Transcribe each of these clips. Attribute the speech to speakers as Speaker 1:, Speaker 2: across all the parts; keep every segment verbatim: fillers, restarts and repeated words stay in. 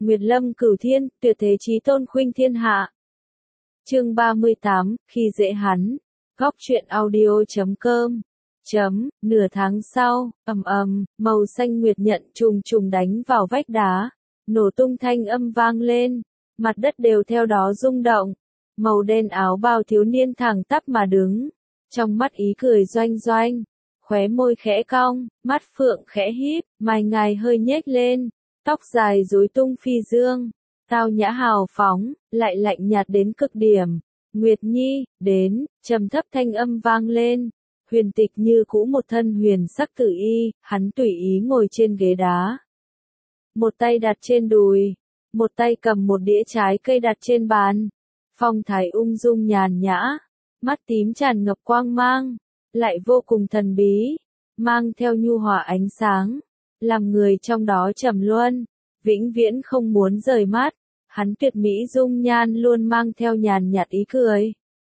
Speaker 1: Nguyệt lâm cửu thiên, tuyệt thế chí tôn khuynh thiên hạ. Chương ba mươi tám, khi dễ hắn. Góc truyện audio chấm com. Chấm, nửa tháng sau, ầm ầm, màu xanh nguyệt nhận trùng trùng đánh vào vách đá, nổ tung thanh âm vang lên, mặt đất đều theo đó rung động. Màu đen áo bào thiếu niên thẳng tắp mà đứng, trong mắt ý cười doanh doanh, khóe môi khẽ cong, mắt phượng khẽ híp, mày ngài hơi nhếch lên, tóc dài rối tung phi dương, tao nhã hào phóng, lại lạnh nhạt đến cực điểm. Nguyệt Nhi, đến, trầm thấp thanh âm vang lên. Huyền Tịch như cũ một thân huyền sắc tự y, hắn tùy ý ngồi trên ghế đá. Một tay đặt trên đùi, một tay cầm một đĩa trái cây đặt trên bàn. Phong thái ung dung nhàn nhã, mắt tím tràn ngập quang mang, lại vô cùng thần bí, mang theo nhu hòa ánh sáng, làm người trong đó trầm luân, vĩnh viễn không muốn rời mắt. Hắn tuyệt mỹ dung nhan luôn mang theo nhàn nhạt ý cười.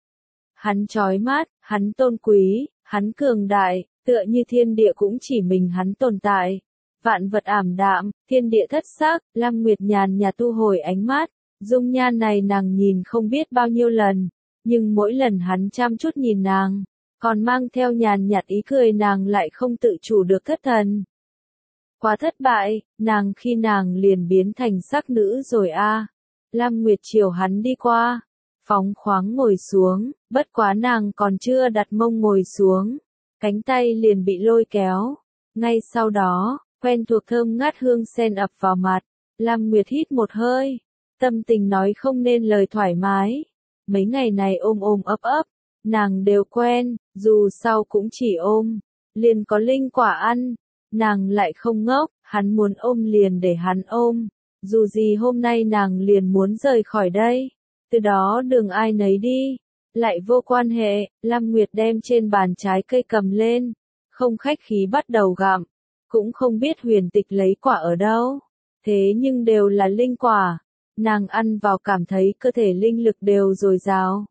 Speaker 1: Hắn chói mắt, hắn tôn quý, hắn cường đại, tựa như thiên địa cũng chỉ mình hắn tồn tại. Vạn vật ảm đạm, thiên địa thất sắc, Lam Nguyệt nhàn nhạt tu hồi ánh mắt, dung nhan này nàng nhìn không biết bao nhiêu lần, nhưng mỗi lần hắn chăm chút nhìn nàng, còn mang theo nhàn nhạt ý cười nàng lại không tự chủ được thất thần. Quá thất bại, nàng khi nàng liền biến thành sắc nữ rồi a. À. Lam Nguyệt chiều hắn đi qua, phóng khoáng ngồi xuống, bất quá nàng còn chưa đặt mông ngồi xuống, cánh tay liền bị lôi kéo. Ngay sau đó, quen thuộc thơm ngát hương sen ập vào mặt, Lam Nguyệt hít một hơi, tâm tình nói không nên lời thoải mái. Mấy ngày này ôm ôm ấp ấp, nàng đều quen, dù sao cũng chỉ ôm, liền có linh quả ăn. Nàng lại không ngốc, hắn muốn ôm liền để hắn ôm, dù gì hôm nay nàng liền muốn rời khỏi đây, từ đó đường ai nấy đi, lại vô quan hệ. Lam Nguyệt đem trên bàn trái cây cầm lên, không khách khí bắt đầu gặm, cũng không biết Huyền Tịch lấy quả ở đâu, thế nhưng đều là linh quả, nàng ăn vào cảm thấy cơ thể linh lực đều dồi dào.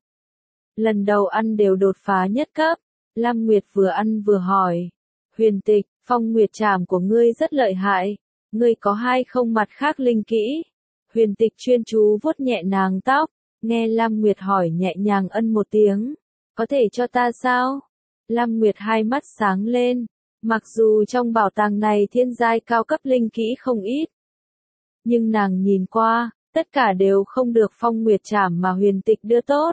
Speaker 1: Lần đầu ăn đều đột phá nhất cấp, Lam Nguyệt vừa ăn vừa hỏi, Huyền Tịch, phong nguyệt trảm của ngươi rất lợi hại, ngươi có hay không mặt khác linh kỹ? Huyền Tịch chuyên chú vuốt nhẹ nàng tóc, nghe Lam Nguyệt hỏi nhẹ nhàng ân một tiếng, có thể cho ta sao? Lam Nguyệt hai mắt sáng lên, mặc dù trong bảo tàng này thiên giai cao cấp linh kỹ không ít, nhưng nàng nhìn qua, tất cả đều không được phong nguyệt trảm mà Huyền Tịch đưa tốt.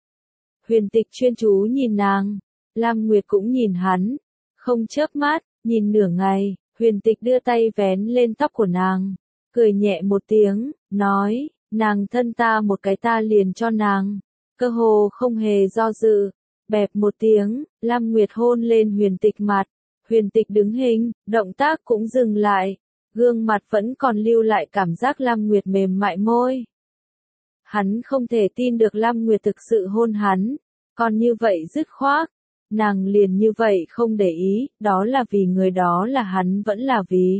Speaker 1: Huyền Tịch chuyên chú nhìn nàng, Lam Nguyệt cũng nhìn hắn, không chớp mắt, nhìn nửa ngày, Huyền Tịch đưa tay vén lên tóc của nàng, cười nhẹ một tiếng, nói, nàng thân ta một cái ta liền cho nàng, cơ hồ không hề do dự, bẹp một tiếng, Lam Nguyệt hôn lên Huyền Tịch mặt, Huyền Tịch đứng hình, động tác cũng dừng lại, gương mặt vẫn còn lưu lại cảm giác Lam Nguyệt mềm mại môi. Hắn không thể tin được Lam Nguyệt thực sự hôn hắn, còn như vậy dứt khoát. Nàng liền như vậy không để ý, đó là vì người đó là hắn vẫn là vì.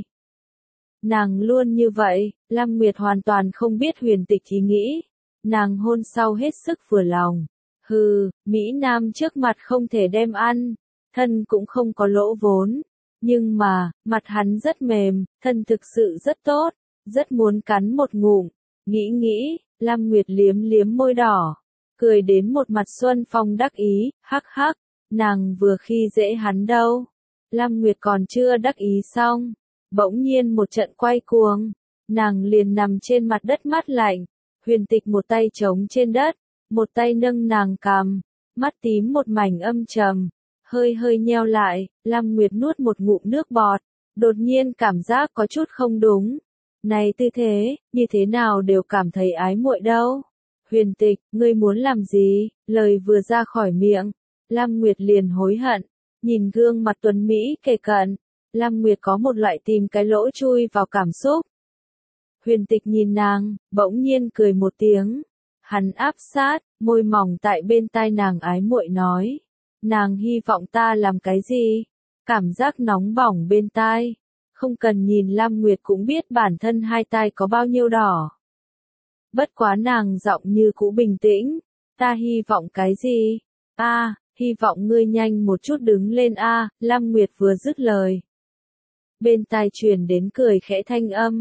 Speaker 1: Nàng luôn như vậy, Lam Nguyệt hoàn toàn không biết Huyền Tịch ý nghĩ. Nàng hôn sau hết sức vừa lòng. Hừ, Mỹ Nam trước mặt không thể đem ăn, thân cũng không có lỗ vốn. Nhưng mà, mặt hắn rất mềm, thân thực sự rất tốt, rất muốn cắn một ngụm. Nghĩ nghĩ, Lam Nguyệt liếm liếm môi đỏ, cười đến một mặt xuân phong đắc ý, hắc hắc. Nàng vừa khi dễ hắn đâu. Lam Nguyệt còn chưa đắc ý xong, bỗng nhiên một trận quay cuồng, nàng liền nằm trên mặt đất mát lạnh, Huyền Tịch một tay chống trên đất, một tay nâng nàng cằm, mắt tím một mảnh âm trầm, hơi hơi nheo lại. Lam Nguyệt nuốt một ngụm nước bọt, đột nhiên cảm giác có chút không đúng. Này tư thế, như thế nào đều cảm thấy ái muội đâu. Huyền Tịch, ngươi muốn làm gì? Lời vừa ra khỏi miệng, Lam Nguyệt liền hối hận, nhìn gương mặt tuấn Mỹ kề cận, Lam Nguyệt có một loại tìm cái lỗ chui vào cảm xúc. Huyền Tịch nhìn nàng, bỗng nhiên cười một tiếng, hắn áp sát, môi mỏng tại bên tai nàng ái muội nói, nàng hy vọng ta làm cái gì? Cảm giác nóng bỏng bên tai, không cần nhìn Lam Nguyệt cũng biết bản thân hai tai có bao nhiêu đỏ. Bất quá nàng giọng như cũ bình tĩnh, ta hy vọng cái gì? A, à, hy vọng ngươi nhanh một chút đứng lên a. À, Lam Nguyệt vừa dứt lời, bên tai truyền đến cười khẽ thanh âm,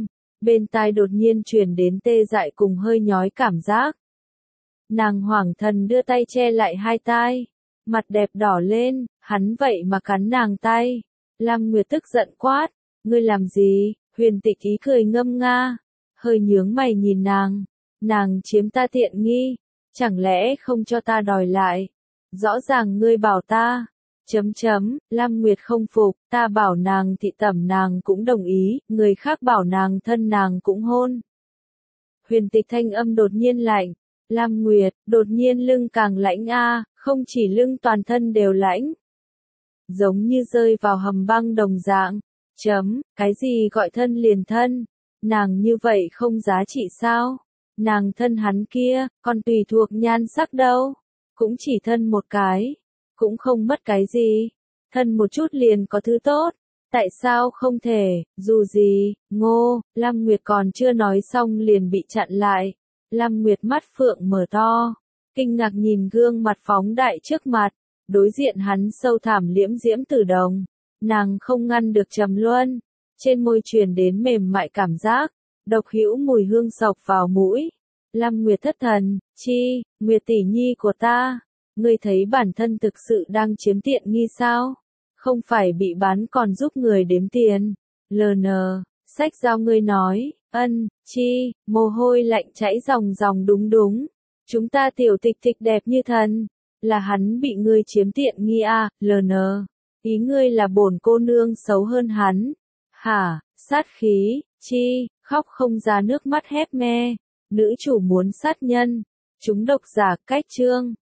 Speaker 1: Bên tai đột nhiên truyền đến tê dại cùng hơi nhói cảm giác. Nàng hoảng thần đưa tay che lại hai tai. Mặt đẹp đỏ lên, hắn vậy mà cắn nàng tay. Lam Nguyệt tức giận quát. Ngươi làm gì? Huyền Tịch ý cười ngâm nga. Hơi nhướng mày nhìn nàng. Nàng chiếm ta tiện nghi. Chẳng lẽ không cho ta đòi lại? Rõ ràng ngươi bảo ta. Chấm chấm, Lam Nguyệt không phục, ta bảo nàng thị tẩm nàng cũng đồng ý, người khác bảo nàng thân nàng cũng hôn. Huyền Tịch thanh âm đột nhiên lạnh. Lam Nguyệt, đột nhiên lưng càng lãnh a, không chỉ lưng toàn thân đều lãnh. Giống như rơi vào hầm băng đồng dạng. Chấm, cái gì gọi thân liền thân? Nàng như vậy không giá trị sao? Nàng thân hắn kia, còn tùy thuộc nhan sắc đâu. Cũng chỉ thân một cái. Cũng không mất cái gì. Thân một chút liền có thứ tốt. Tại sao không thể, dù gì, ngô, Lam Nguyệt còn chưa nói xong liền bị chặn lại. Lam Nguyệt mắt phượng mở to. Kinh ngạc nhìn gương mặt phóng đại trước mặt. Đối diện hắn sâu thẳm liễm diễm tử đồng. Nàng không ngăn được trầm luân. Trên môi truyền đến mềm mại cảm giác. Độc hữu mùi hương sộc vào mũi. Lam Nguyệt thất thần, chi, Nguyệt tỷ nhi của ta. Ngươi thấy bản thân thực sự đang chiếm tiện nghi sao? Không phải bị bán còn giúp người đếm tiền. lờ nờ, sách giao ngươi nói, ân, chi, mồ hôi lạnh chảy ròng ròng đúng đúng. Chúng ta tiểu tịch tịch đẹp như thần. Là hắn bị ngươi chiếm tiện nghi à, lờ nờ. Ý ngươi là bổn cô nương xấu hơn hắn. Hả, sát khí, chi, khóc không ra nước mắt hép me. Nữ chủ muốn sát nhân. Chúng độc giả cách chương.